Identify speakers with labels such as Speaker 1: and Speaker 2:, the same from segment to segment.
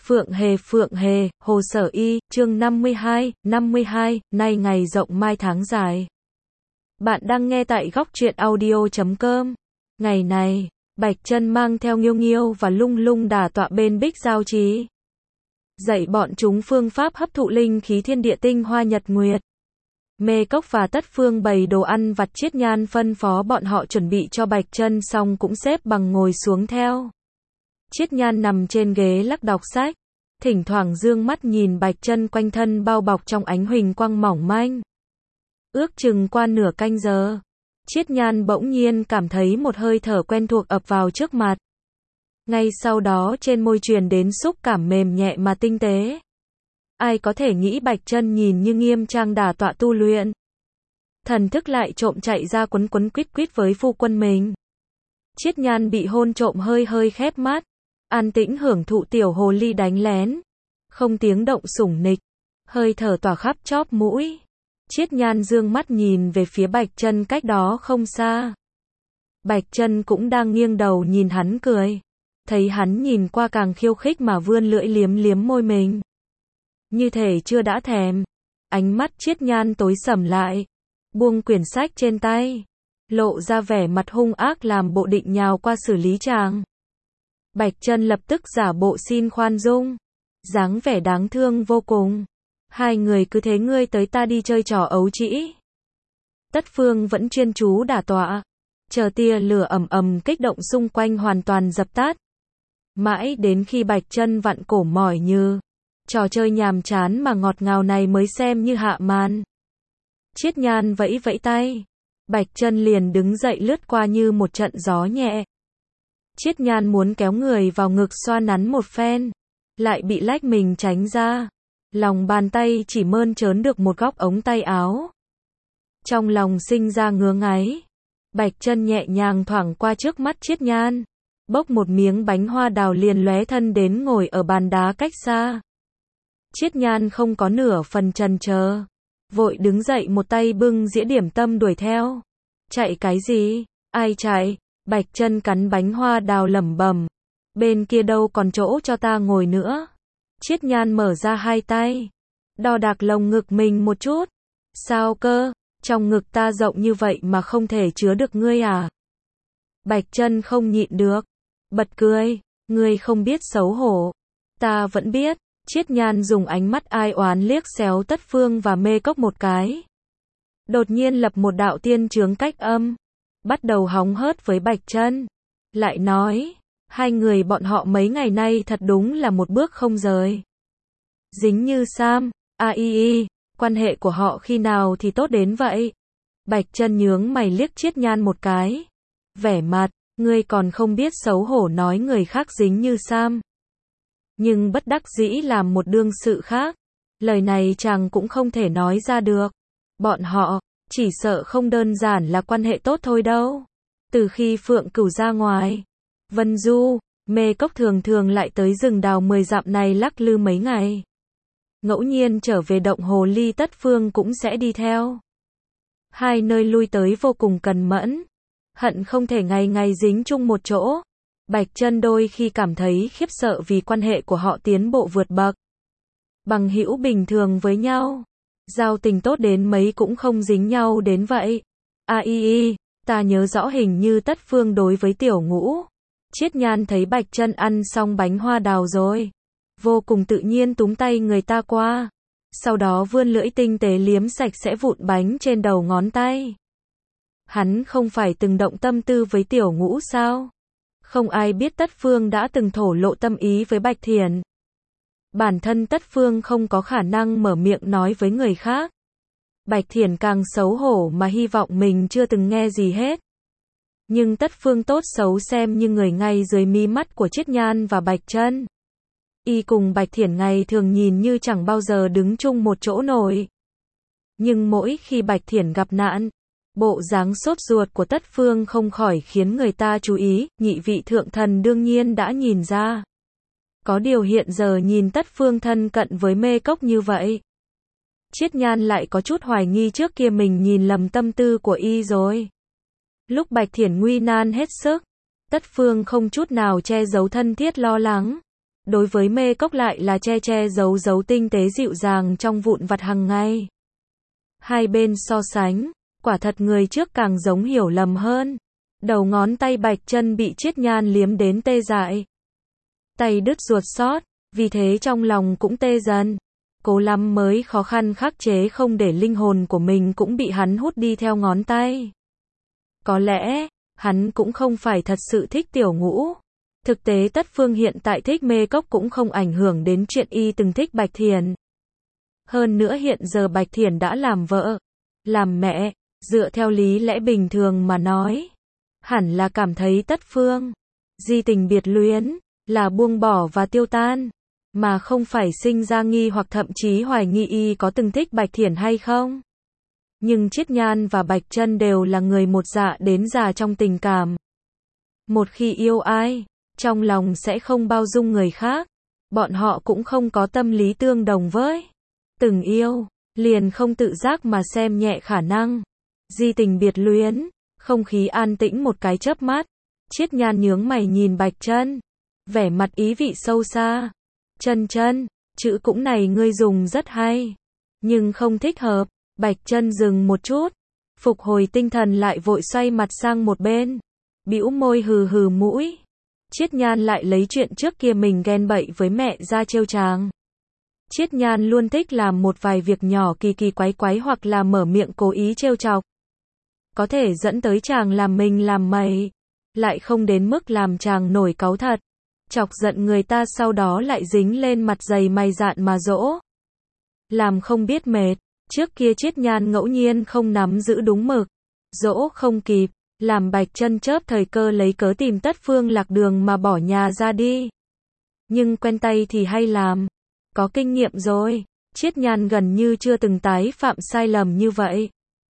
Speaker 1: Phượng Hề, Hồ Sở Y, chương 52, nay ngày rộng mai tháng dài. Bạn đang nghe tại góc truyện audio.com. Ngày này, Bạch Chân mang theo Nghiêu Nghiêu và Lung Lung đả tọa bên Bích Giao Trì. Dạy bọn chúng phương pháp hấp thụ linh khí thiên địa tinh hoa nhật nguyệt. Mê Cốc và Tất Phương bày đồ ăn vặt, Chiết Nhan phân phó bọn họ chuẩn bị cho Bạch Chân xong cũng xếp bằng ngồi xuống theo. Chiết Nhan nằm trên ghế lắc đọc sách, thỉnh thoảng dương mắt nhìn Bạch Chân quanh thân bao bọc trong ánh huỳnh quang mỏng manh. Ước chừng qua nửa canh giờ, Chiết Nhan bỗng nhiên cảm thấy một hơi thở quen thuộc ập vào trước mặt. Ngay sau đó trên môi truyền đến xúc cảm mềm nhẹ mà tinh tế. Ai có thể nghĩ Bạch Chân nhìn như nghiêm trang đả tọa tu luyện. Thần thức lại trộm chạy ra quấn quấn quýt quýt với phu quân mình. Chiết Nhan bị hôn trộm hơi hơi khép mắt, an tĩnh hưởng thụ tiểu hồ ly đánh lén, không tiếng động sủng nịch, hơi thở tỏa khắp chóp mũi. Chiết Nhan dương mắt nhìn về phía Bạch Chân cách đó không xa. Bạch Chân cũng đang nghiêng đầu nhìn hắn cười, thấy hắn nhìn qua càng khiêu khích mà vươn lưỡi liếm liếm môi mình. Như thể chưa đã thèm. Ánh mắt Chiết Nhan tối sầm lại, buông quyển sách trên tay, lộ ra vẻ mặt hung ác làm bộ định nhào qua xử lý chàng. Bạch Chân lập tức giả bộ xin khoan dung, dáng vẻ đáng thương vô cùng. Hai người cứ thế ngươi tới ta đi chơi trò ấu trĩ. Tất Phương vẫn chuyên chú đả tọa, chờ tia lửa ầm ầm kích động xung quanh hoàn toàn dập tắt. Mãi đến khi Bạch Chân vặn cổ mỏi như, trò chơi nhàm chán mà ngọt ngào này mới xem như hạ màn. Chiết Nhan vẫy vẫy tay, Bạch Chân liền đứng dậy lướt qua như một trận gió nhẹ. Chiết Nhan muốn kéo người vào ngực xoa nắn một phen, lại bị lách mình tránh ra. Lòng bàn tay chỉ mơn trớn được một góc ống tay áo. Trong lòng sinh ra ngứa ngáy, Bạch Chân nhẹ nhàng thoảng qua trước mắt Chiết Nhan, bốc một miếng bánh hoa đào liền lóe thân đến ngồi ở bàn đá cách xa. Chiết Nhan không có nửa phần chần chờ, vội đứng dậy một tay bưng dĩa điểm tâm đuổi theo. Chạy cái gì? Ai chạy? Bạch Chân cắn bánh hoa đào lẩm bẩm. Bên kia đâu còn chỗ cho ta ngồi nữa. Chiết Nhan mở ra hai tay, đo đạc lồng ngực mình một chút. Sao cơ? Trong ngực ta rộng như vậy mà không thể chứa được ngươi à? Bạch Chân không nhịn được, bật cười. Ngươi không biết xấu hổ. Ta vẫn biết. Chiết Nhan dùng ánh mắt ai oán liếc xéo Tất Phương và Mê Cốc một cái. Đột nhiên lập một đạo tiên chướng cách âm, bắt đầu hóng hớt với Bạch Chân. Lại nói, hai người bọn họ mấy ngày nay thật đúng là một bước không rời. Dính như Sam, quan hệ của họ khi nào thì tốt đến vậy? Bạch Chân nhướng mày liếc Chiết Nhan một cái. Vẻ mặt, ngươi còn không biết xấu hổ nói người khác dính như Sam. Nhưng bất đắc dĩ làm một đương sự khác. Lời này chàng cũng không thể nói ra được. Bọn họ, chỉ sợ không đơn giản là quan hệ tốt thôi đâu. Từ khi Phượng Cửu ra ngoài, Vân Du, Mê Cốc thường thường lại tới rừng đào 10 dặm này lắc lư mấy ngày. Ngẫu nhiên trở về động hồ ly Tất Phương cũng sẽ đi theo. Hai nơi lui tới vô cùng cần mẫn, hận không thể ngày ngày dính chung một chỗ. Bạch Chân đôi khi cảm thấy khiếp sợ vì quan hệ của họ tiến bộ vượt bậc. Bằng hữu bình thường với nhau, giao tình tốt đến mấy cũng không dính nhau đến vậy. Ta nhớ rõ hình như Tất Phương đối với Tiểu Ngũ. Chiết Nhan thấy Bạch Chân ăn xong bánh hoa đào rồi, vô cùng tự nhiên túm tay người ta qua, sau đó vươn lưỡi tinh tế liếm sạch sẽ vụn bánh trên đầu ngón tay. Hắn không phải từng động tâm tư với Tiểu Ngũ sao? Không ai biết Tất Phương đã từng thổ lộ tâm ý với Bạch Thiển. Bản thân Tất Phương không có khả năng mở miệng nói với người khác. Bạch Thiển càng xấu hổ mà hy vọng mình chưa từng nghe gì hết. Nhưng Tất Phương tốt xấu xem như người ngay dưới mí mắt của Chiết Nhan và Bạch Chân. Y cùng Bạch Thiển ngày thường nhìn như chẳng bao giờ đứng chung một chỗ nổi. Nhưng mỗi khi Bạch Thiển gặp nạn, bộ dáng sốt ruột của Tất Phương không khỏi khiến người ta chú ý. Nhị vị thượng thần đương nhiên đã nhìn ra. Có điều hiện giờ nhìn Tất Phương thân cận với Mê Cốc như vậy, Chiết Nhan lại có chút hoài nghi trước kia mình nhìn lầm tâm tư của y rồi. Lúc Bạch Thiển nguy nan hết sức, Tất Phương không chút nào che giấu thân thiết lo lắng. Đối với Mê Cốc lại là che che giấu giấu tinh tế dịu dàng trong vụn vặt hàng ngày. Hai bên so sánh, quả thật người trước càng giống hiểu lầm hơn. Đầu ngón tay Bạch Chân bị Chiết Nhan liếm đến tê dại. Tay đứt ruột xót, vì thế trong lòng cũng tê dần. Cố lắm mới khó khăn khắc chế không để linh hồn của mình cũng bị hắn hút đi theo ngón tay. Có lẽ, hắn cũng không phải thật sự thích Tiểu Ngũ. Thực tế Tất Phương hiện tại thích Mê Cốc cũng không ảnh hưởng đến chuyện y từng thích Bạch Thiển. Hơn nữa hiện giờ Bạch Thiển đã làm vợ, làm mẹ, dựa theo lý lẽ bình thường mà nói, hẳn là cảm thấy Tất Phương di tình biệt luyến, là buông bỏ và tiêu tan, mà không phải sinh ra nghi hoặc thậm chí hoài nghi y có từng thích Bạch Thiển hay không. Nhưng Chiết Nhan và Bạch Chân đều là người một dạ đến già trong tình cảm. Một khi yêu ai, trong lòng sẽ không bao dung người khác. Bọn họ cũng không có tâm lý tương đồng với từng yêu, liền không tự giác mà xem nhẹ khả năng di tình biệt luyến. Không khí an tĩnh một cái chớp mắt. Chiết Nhan nhướng mày nhìn Bạch Chân, vẻ mặt ý vị sâu xa. Chân chân, chữ cũng này ngươi dùng rất hay, nhưng không thích hợp. Bạch Chân dừng một chút, phục hồi tinh thần lại vội xoay mặt sang một bên, bĩu môi hừ hừ mũi. Chiết Nhan lại lấy chuyện trước kia mình ghen bậy với mẹ ra trêu chàng. Chiết Nhan luôn thích làm một vài việc nhỏ kỳ kỳ quái quái hoặc là mở miệng cố ý trêu chọc. Có thể dẫn tới chàng làm mình làm mày, lại không đến mức làm chàng nổi cáu thật. Chọc giận người ta sau đó lại dính lên mặt dày mày dạn mà dỗ. Làm không biết mệt, trước kia Chiết Nhan ngẫu nhiên không nắm giữ đúng mực, dỗ không kịp, làm Bạch Chân chớp thời cơ lấy cớ tìm Tất Phương lạc đường mà bỏ nhà ra đi. Nhưng quen tay thì hay làm, có kinh nghiệm rồi, Chiết Nhan gần như chưa từng tái phạm sai lầm như vậy.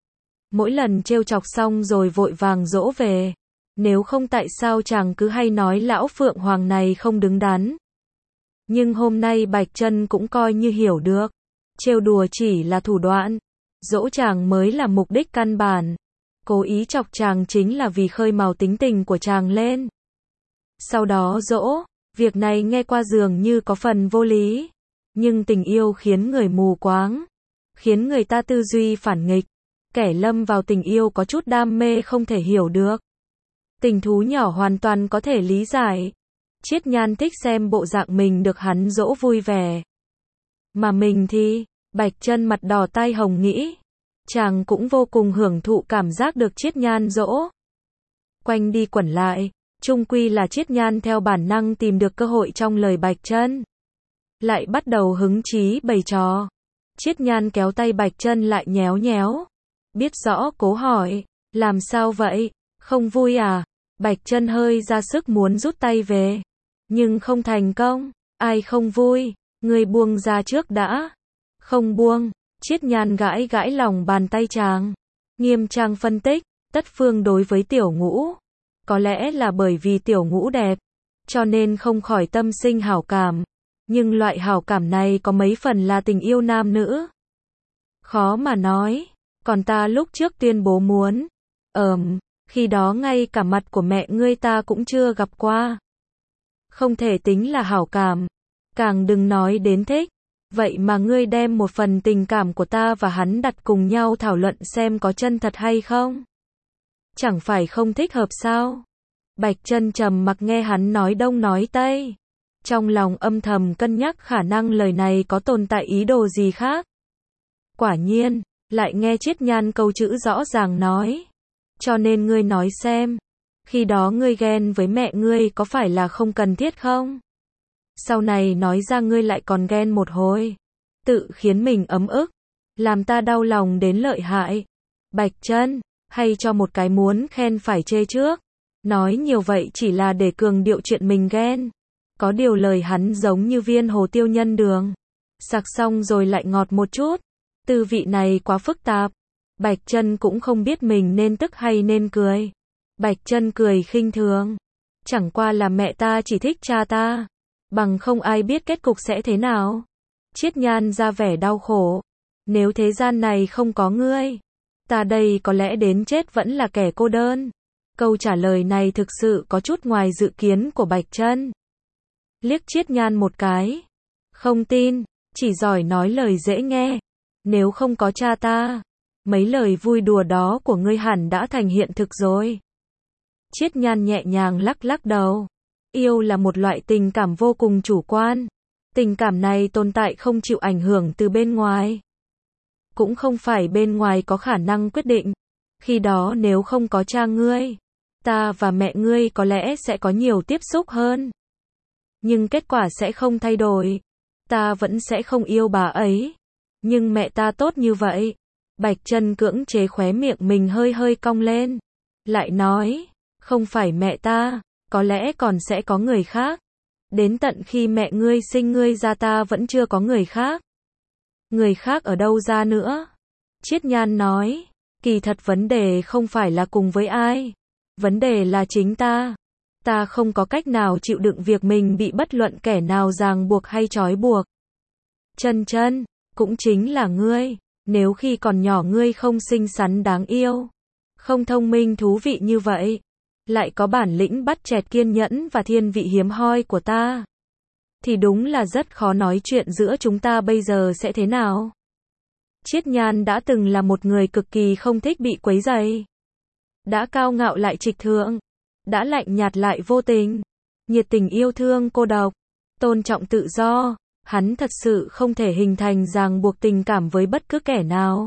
Speaker 1: Mỗi lần trêu chọc xong rồi vội vàng dỗ về. Nếu không tại sao chàng cứ hay nói lão Phượng Hoàng này không đứng đắn. Nhưng hôm nay Bạch Chân cũng coi như hiểu được. Trêu đùa chỉ là thủ đoạn, dỗ chàng mới là mục đích căn bản. Cố ý chọc chàng chính là vì khơi mào tính tình của chàng lên. Sau đó dỗ, việc này nghe qua dường như có phần vô lý. Nhưng tình yêu khiến người mù quáng, khiến người ta tư duy phản nghịch. Kẻ lâm vào tình yêu có chút đam mê không thể hiểu được. Tình thú nhỏ hoàn toàn có thể lý giải. Chiết Nhan thích xem bộ dạng mình được hắn dỗ vui vẻ. Mà mình thì, Bạch Chân mặt đỏ tai hồng nghĩ. Chàng cũng vô cùng hưởng thụ cảm giác được Chiết Nhan dỗ. Quanh đi quẩn lại, chung quy là Chiết Nhan theo bản năng tìm được cơ hội trong lời Bạch Chân. Lại bắt đầu hứng chí bày trò. Chiết Nhan kéo tay Bạch Chân lại nhéo nhéo. Biết rõ cố hỏi, làm sao vậy, không vui à? Bạch Chân hơi ra sức muốn rút tay về, nhưng không thành công. Ai không vui, ngươi buông ra trước đã. Không buông. Chiết Nhan gãi gãi lòng bàn tay chàng, nghiêm trang phân tích. Tất Phương đối với Tiểu Ngũ, có lẽ là bởi vì Tiểu Ngũ đẹp, cho nên không khỏi tâm sinh hảo cảm. Nhưng loại hảo cảm này có mấy phần là tình yêu nam nữ, khó mà nói. Còn ta lúc trước tuyên bố muốn, khi đó ngay cả mặt của mẹ ngươi ta cũng chưa gặp qua. Không thể tính là hảo cảm, càng đừng nói đến thích. Vậy mà ngươi đem một phần tình cảm của ta và hắn đặt cùng nhau thảo luận xem có chân thật hay không? Chẳng phải không thích hợp sao? Bạch Chân trầm mặc nghe hắn nói đông nói tây, trong lòng âm thầm cân nhắc khả năng lời này có tồn tại ý đồ gì khác. Quả nhiên, lại nghe Chiết Nhan câu chữ rõ ràng nói. Cho nên ngươi nói xem, khi đó ngươi ghen với mẹ ngươi có phải là không cần thiết không? Sau này nói ra ngươi lại còn ghen một hồi, tự khiến mình ấm ức, làm ta đau lòng đến lợi hại. Bạch Chân, hay cho một cái muốn khen phải chê trước. Nói nhiều vậy chỉ là để cường điệu chuyện mình ghen. Có điều lời hắn giống như viên hồ tiêu nhân đường, sặc xong rồi lại ngọt một chút. Tư vị này quá phức tạp. Bạch Chân cũng không biết mình nên tức hay nên cười. Bạch Chân cười khinh thường. Chẳng qua là mẹ ta chỉ thích cha ta, bằng không ai biết kết cục sẽ thế nào. Chiết Nhan ra vẻ đau khổ. Nếu thế gian này không có ngươi, ta đây có lẽ đến chết vẫn là kẻ cô đơn. Câu trả lời này thực sự có chút ngoài dự kiến của Bạch Chân. liếc Chiết Nhan một cái. Không tin, chỉ giỏi nói lời dễ nghe. Nếu không có cha ta, mấy lời vui đùa đó của ngươi hẳn đã thành hiện thực rồi. Chiết Nhan nhẹ nhàng lắc lắc đầu. Yêu là một loại tình cảm vô cùng chủ quan. Tình cảm này tồn tại không chịu ảnh hưởng từ bên ngoài. Cũng không phải bên ngoài có khả năng quyết định. Khi đó nếu không có cha ngươi, ta và mẹ ngươi có lẽ sẽ có nhiều tiếp xúc hơn. Nhưng kết quả sẽ không thay đổi. Ta vẫn sẽ không yêu bà ấy. Nhưng mẹ ta tốt như vậy. Bạch Chân cưỡng chế khóe miệng mình hơi hơi cong lên. Lại nói, không phải mẹ ta, có lẽ còn sẽ có người khác. Đến tận khi mẹ ngươi sinh ngươi ra ta vẫn chưa có người khác. Người khác ở đâu ra nữa? Chiết Nhan nói, kỳ thật vấn đề không phải là cùng với ai. Vấn đề là chính ta. Ta không có cách nào chịu đựng việc mình bị bất luận kẻ nào ràng buộc hay trói buộc. Chân Chân, cũng chính là ngươi. Nếu khi còn nhỏ ngươi không xinh xắn đáng yêu, không thông minh thú vị như vậy, lại có bản lĩnh bắt chẹt kiên nhẫn và thiên vị hiếm hoi của ta, thì đúng là rất khó nói chuyện giữa chúng ta bây giờ sẽ thế nào. Chiết Nhan đã từng là một người cực kỳ không thích bị quấy rầy. Đã cao ngạo lại trịch thượng. Đã lạnh nhạt lại vô tình. Nhiệt tình yêu thương cô độc. Tôn trọng tự do. Hắn thật sự không thể hình thành ràng buộc tình cảm với bất cứ kẻ nào.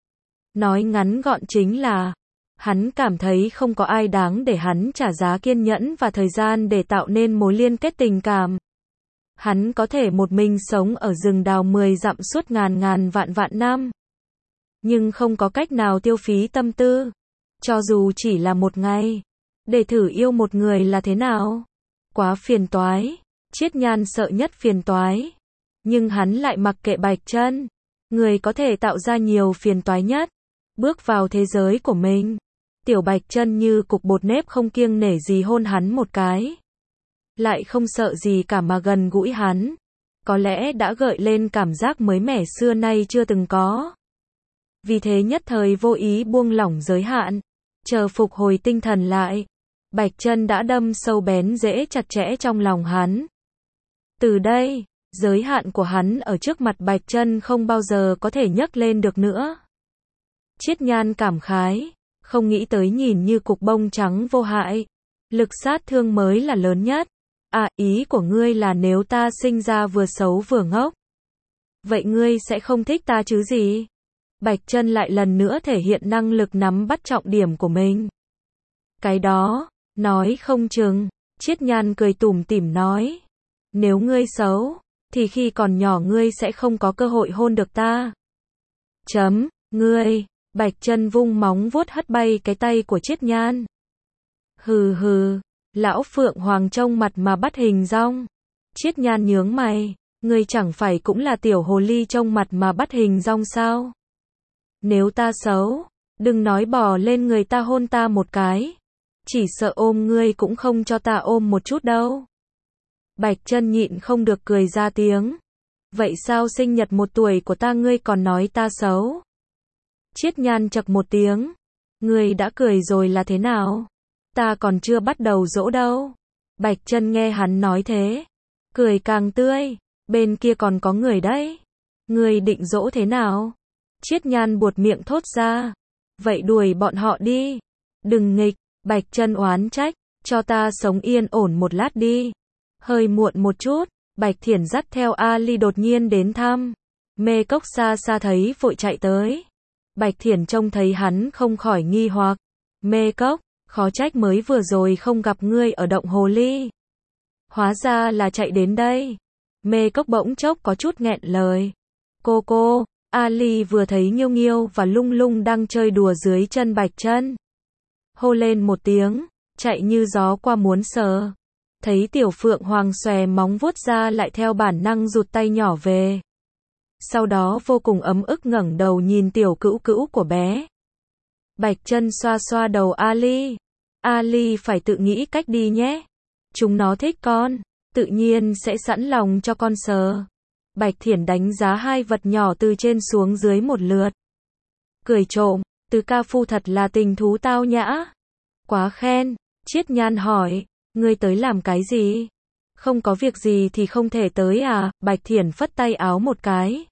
Speaker 1: Nói ngắn gọn chính là, hắn cảm thấy không có ai đáng để hắn trả giá kiên nhẫn và thời gian để tạo nên mối liên kết tình cảm. Hắn có thể một mình sống ở rừng đào 10 dặm suốt ngàn vạn năm. Nhưng không có cách nào tiêu phí tâm tư, cho dù chỉ là một ngày, để thử yêu một người là thế nào. Quá phiền toái. Chiết Nhan sợ nhất phiền toái. Nhưng hắn lại mặc kệ Bạch Chân. Người có thể tạo ra nhiều phiền toái nhất. Bước vào thế giới của mình. Tiểu Bạch Chân như cục bột nếp không kiêng nể gì hôn hắn một cái. Lại không sợ gì cả mà gần gũi hắn. Có lẽ đã gợi lên cảm giác mới mẻ xưa nay chưa từng có. Vì thế nhất thời vô ý buông lỏng giới hạn. Chờ phục hồi tinh thần lại, Bạch Chân đã đâm sâu bén rễ chặt chẽ trong lòng hắn. Từ đây, giới hạn của hắn ở trước mặt Bạch Chân không bao giờ có thể nhấc lên được nữa. Chiết Nhan cảm khái, không nghĩ tới nhìn như cục bông trắng vô hại, lực sát thương mới là lớn nhất. À, ý của ngươi là nếu ta sinh ra vừa xấu vừa ngốc, vậy ngươi sẽ không thích ta chứ gì? Bạch Chân lại lần nữa thể hiện năng lực nắm bắt trọng điểm của mình. Cái đó, nói không chừng. Chiết Nhan cười tủm tỉm nói, nếu ngươi xấu, thì khi còn nhỏ ngươi sẽ không có cơ hội hôn được ta. Ngươi. Bạch Chân vung móng vuốt hất bay cái tay của Chiết Nhan. Hừ hừ, lão Phượng Hoàng trông mặt mà bắt hình dong. Chiết Nhan nhướng mày, ngươi chẳng phải cũng là tiểu hồ ly trông mặt mà bắt hình dong sao? Nếu ta xấu, đừng nói bò lên người ta hôn ta một cái. Chỉ sợ ôm ngươi cũng không cho ta ôm một chút đâu. Bạch Chân nhịn không được cười ra tiếng. Vậy sao sinh nhật 1 tuổi của ta ngươi còn nói ta xấu? Chiết Nhan chậc một tiếng. Ngươi đã cười rồi là thế nào? Ta còn chưa bắt đầu dỗ đâu. Bạch Chân nghe hắn nói thế, cười càng tươi. Bên kia còn có người đấy. Ngươi định dỗ thế nào? Chiết Nhan buột miệng thốt ra. Vậy đuổi bọn họ đi. Đừng nghịch. Bạch Chân oán trách. Cho ta sống yên ổn một lát đi. Hơi muộn một chút. Bạch Thiển dắt theo Ali đột nhiên đến thăm. Mê Cốc xa xa thấy vội chạy tới. Bạch Thiển trông thấy hắn không khỏi nghi hoặc. Mê Cốc, khó trách mới vừa rồi không gặp ngươi ở động hồ ly. Hóa ra là chạy đến đây. Mê Cốc bỗng chốc có chút nghẹn lời. Cô, Ali vừa thấy Nghiêu Nghiêu và Lung Lung đang chơi đùa dưới chân Bạch Chân. Hô lên một tiếng, chạy như gió qua muốn sờ. Thấy Tiểu Phượng Hoàng xòe móng vuốt ra lại theo bản năng rụt tay nhỏ về. Sau đó vô cùng ấm ức ngẩng đầu nhìn tiểu cữu cữu của bé. Bạch Chân xoa xoa đầu Ali. Ali phải tự nghĩ cách đi nhé. Chúng nó thích con, tự nhiên sẽ sẵn lòng cho con sờ. Bạch Thiển đánh giá hai vật nhỏ từ trên xuống dưới một lượt. Cười trộm, Từ ca phu thật là tình thú tao nhã. Quá khen. Chiết Nhan hỏi, ngươi tới làm cái gì? Không có việc gì thì không thể tới à, Bạch Thiển phất tay áo một cái.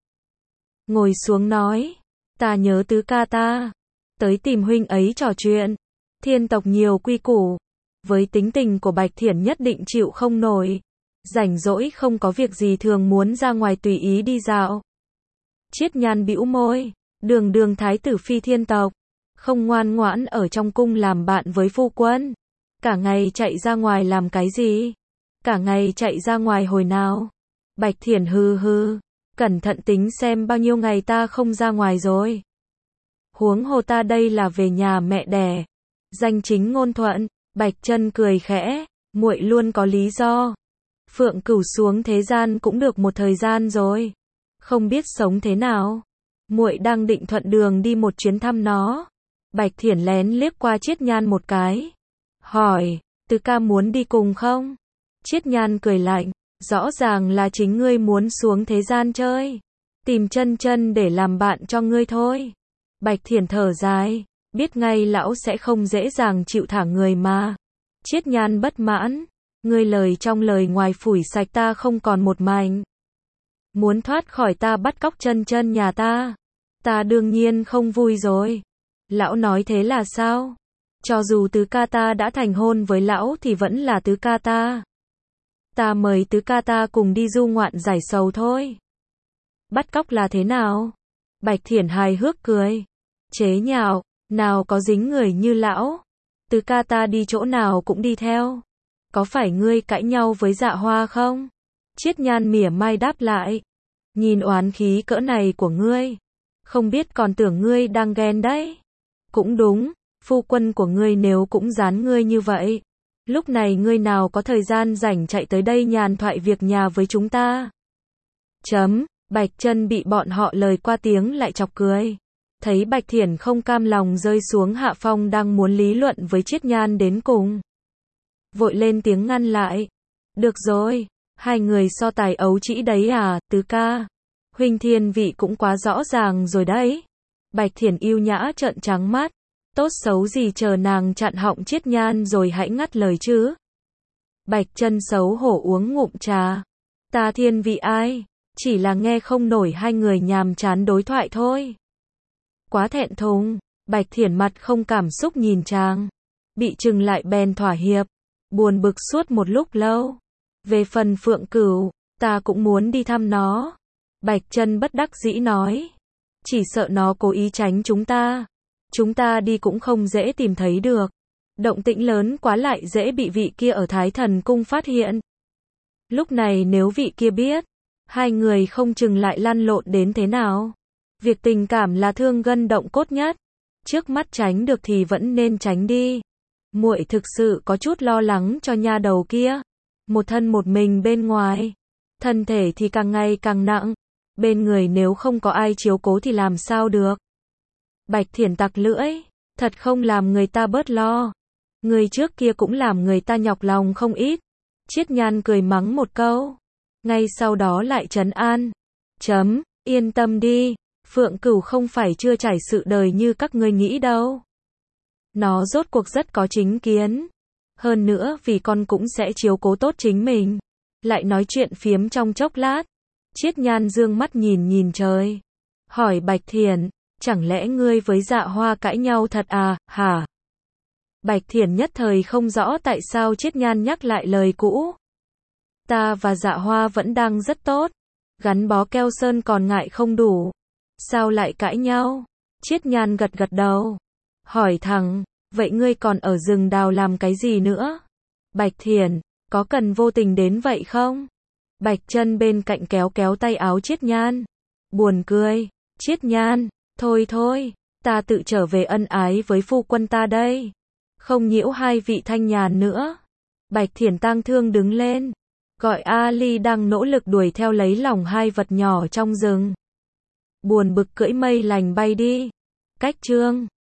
Speaker 1: Ngồi xuống nói, ta nhớ tứ ca ta, tới tìm huynh ấy trò chuyện. Thiên tộc nhiều quy củ, với tính tình của Bạch Thiển nhất định chịu không nổi. Rảnh rỗi không có việc gì thường muốn ra ngoài tùy ý đi dạo. Chiết Nhan bĩu môi, đường thái tử phi thiên tộc, không ngoan ngoãn ở trong cung làm bạn với phu quân. Cả ngày chạy ra ngoài làm cái gì? Cả ngày chạy ra ngoài hồi nào? Bạch Thiển hừ hừ, cẩn thận tính xem bao nhiêu ngày ta không ra ngoài rồi. Huống hồ ta đây là về nhà mẹ đẻ. Danh chính ngôn thuận, Bạch Chân cười khẽ, muội luôn có lý do. Phượng Cửu xuống thế gian cũng được một thời gian rồi, không biết sống thế nào. Muội đang định thuận đường đi một chuyến thăm nó. Bạch Thiển lén liếc qua Chiết Nhan một cái, hỏi, tứ ca muốn đi cùng không? Chiết Nhan cười lạnh, rõ ràng là chính ngươi muốn xuống thế gian chơi, tìm Chân Chân để làm bạn cho ngươi thôi. Bạch Thiển thở dài, biết ngay lão sẽ không dễ dàng chịu thả người mà. Chiết Nhan bất mãn, ngươi lời trong lời ngoài phủi sạch ta không còn một mảnh. Muốn thoát khỏi ta bắt cóc Chân Chân nhà ta đương nhiên không vui rồi. Lão nói thế là sao? Cho dù tứ ca ta đã thành hôn với lão thì vẫn là tứ ca ta. Ta mời tứ ca ta cùng đi du ngoạn giải sầu thôi. Bắt cóc là thế nào? Bạch Thiển hài hước cười, chế nhạo, nào có dính người như lão. Tứ ca ta đi chỗ nào cũng đi theo. Có phải ngươi cãi nhau với Dạ Hoa không? Chiết Nhan mỉa mai đáp lại, nhìn oán khí cỡ này của ngươi, không biết còn tưởng ngươi đang ghen đấy. Cũng đúng, phu quân của ngươi nếu cũng dán ngươi như vậy, lúc này ngươi nào có thời gian rảnh chạy tới đây nhàn thoại việc nhà với chúng ta. Bạch Chân bị bọn họ lời qua tiếng lại chọc cười. Thấy Bạch Thiển không cam lòng rơi xuống hạ phong đang muốn lý luận với Chiết Nhan đến cùng, vội lên tiếng ngăn lại. Được rồi, hai người so tài ấu trĩ đấy à, tứ ca. Huynh thiên vị cũng quá rõ ràng rồi đấy. Bạch Thiển yêu nhã trợn trắng mắt. Tốt xấu gì chờ nàng chặn họng Chiết Nhan rồi hãy ngắt lời chứ. Bạch Chân xấu hổ uống ngụm trà. Ta thiên vị ai? Chỉ là nghe không nổi hai người nhàm chán đối thoại thôi. Quá thẹn thùng. Bạch Thiển mặt không cảm xúc nhìn chàng. Bị trừng lại bèn thỏa hiệp. Buồn bực suốt một lúc lâu. Về phần Phượng Cửu, ta cũng muốn đi thăm nó. Bạch Chân bất đắc dĩ nói. Chỉ sợ nó cố ý tránh chúng ta. Chúng ta đi cũng không dễ tìm thấy được. Động tĩnh lớn quá lại dễ bị vị kia ở Thái Thần Cung phát hiện. Lúc này nếu vị kia biết, hai người không chừng lại lăn lộn đến thế nào. Việc tình cảm là thương gân động cốt nhất. Trước mắt tránh được thì vẫn nên tránh đi. Muội thực sự có chút lo lắng cho nha đầu kia. Một thân một mình bên ngoài, thân thể thì càng ngày càng nặng. Bên người nếu không có ai chiếu cố thì làm sao được. Bạch Thiển tặc lưỡi, thật không làm người ta bớt lo. Người trước kia cũng làm người ta nhọc lòng không ít. Chiết Nhan cười mắng một câu, ngay sau đó lại trấn an. Yên tâm đi, Phượng Cửu không phải chưa trải sự đời như các ngươi nghĩ đâu. Nó rốt cuộc rất có chính kiến. Hơn nữa vì con cũng sẽ chiếu cố tốt chính mình. Lại nói chuyện phiếm trong chốc lát. Chiết Nhan dương mắt nhìn trời. Hỏi Bạch Thiển, chẳng lẽ ngươi với Dạ Hoa cãi nhau thật à, hả? Bạch Thiển nhất thời không rõ tại sao Chiết Nhan nhắc lại lời cũ. Ta và Dạ Hoa vẫn đang rất tốt. Gắn bó keo sơn còn ngại không đủ. Sao lại cãi nhau? Chiết Nhan gật đầu. Hỏi thẳng, vậy ngươi còn ở rừng đào làm cái gì nữa? Bạch Thiển, có cần vô tình đến vậy không? Bạch Chân bên cạnh kéo tay áo Chiết Nhan. Buồn cười, Chiết Nhan, thôi, ta tự trở về ân ái với phu quân ta đây. Không nhiễu hai vị thanh nhàn nữa. Bạch Thiển tang thương đứng lên, gọi Ali đang nỗ lực đuổi theo lấy lòng hai vật nhỏ trong rừng. Buồn bực cưỡi mây lành bay đi. Cách chương